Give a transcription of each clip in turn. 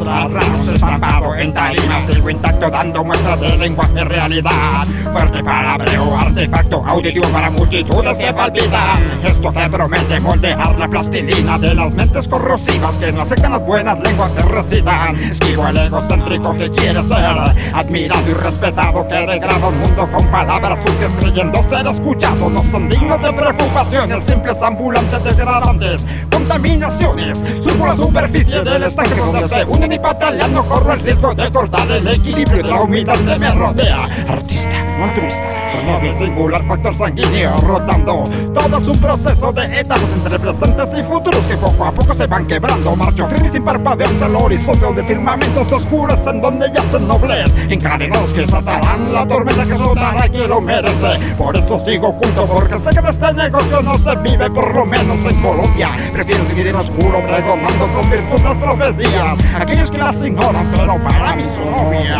Ramos estampado en tarima, sigo intacto dando muestra de lenguaje realidad. Fuerte palabreo, artefacto auditivo para multitudes que palpitan. Esto que promete moldear la plastilina de las mentes corrosivas que no aceptan las buenas lenguas que recitan. Esquivo el egocéntrico que quiere ser admirado y respetado, que degrada un mundo con palabras sucias creyendo ser escuchado. No son dignos de preocupaciones, simples ambulantes degradantes, contaminaciones. Subo la superficie del estanque donde se unen y patalean. No corro el riesgo de cortar el equilibrio de la humildad que me rodea. Artista, no altruista, noble singular factor sanguíneo rotando. Todo es un proceso de etapas entre presentes y futuros que poco a poco se van quebrando. Marcho firme sin parpadear hacia el horizonte donde firmamentos oscuros en donde yacen nobles encadenados que desatarán la tormenta que soltará quien lo merece. Por eso sigo oculto, porque sé que de este negocio no se vive, por lo menos en Colombia. Prefiero seguir en oscuro pregonando con virtud las profecías. Aquellos que las ignoran, pero para mí son obvias.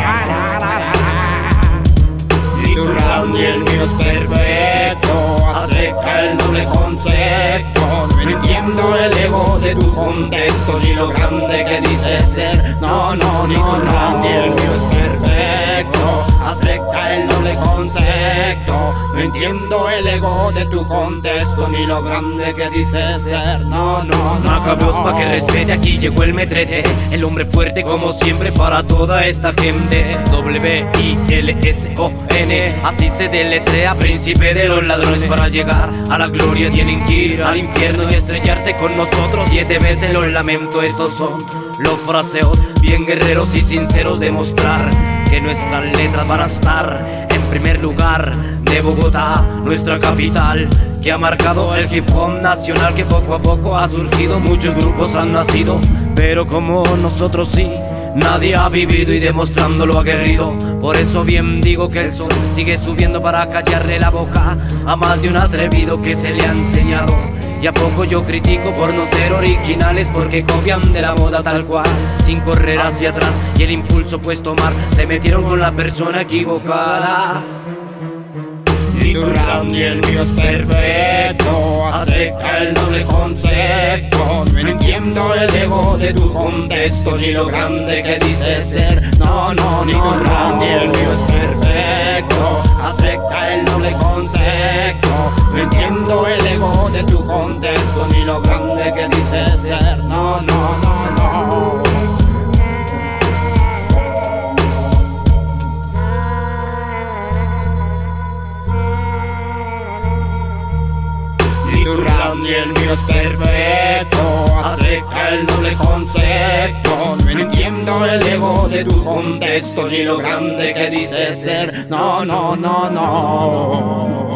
Y tu round y el mío es perfecto, acepta el doble concepto. No entiendo el ego de tu contexto, ni lo grande que dices ser. No, no, ni tu round y el mío es perfecto, acepta el doble concepto. No entiendo el ego de tu contexto, ni lo grande que dices ser. No, no, no. Macabros pa' que respete, aquí llegó el metrete, el hombre fuerte como siempre para toda esta gente. W-I-L-S-O-N, así se deletrea, príncipe de los ladrones. Para llegar a la gloria tienen que ir al infierno y estrellarse con nosotros 7 veces. Los lamento, estos son los fraseos bien guerreros y sinceros, demostrar que nuestras letras van a estar en primer lugar de Bogotá, nuestra capital, que ha marcado el hip hop nacional, que poco a poco ha surgido. Muchos grupos han nacido, pero como nosotros sí, nadie ha vivido y demostrándolo aguerrido. Por eso bien digo que el sol sigue subiendo para callarle la boca a más de un atrevido que se le ha enseñado. Y a poco yo critico por no ser originales, porque copian de la moda tal cual, sin correr hacia atrás y el impulso pues tomar. Se metieron con la persona equivocada. Y tu round y el mío es perfecto, acepta el doble concepto. No entiendo el ego de tu contexto, ni lo grande que dices ser. No, no, ni tu round y el mío es perfecto, acepta el doble concepto. No entiendo el ego de tu contexto, ni lo grande que dices ser. No, no, no, no. Tu round y el mío es perfecto, acepta el doble concepto. No entiendo el ego de tu contexto, ni lo grande que dices ser. No, no, no, no.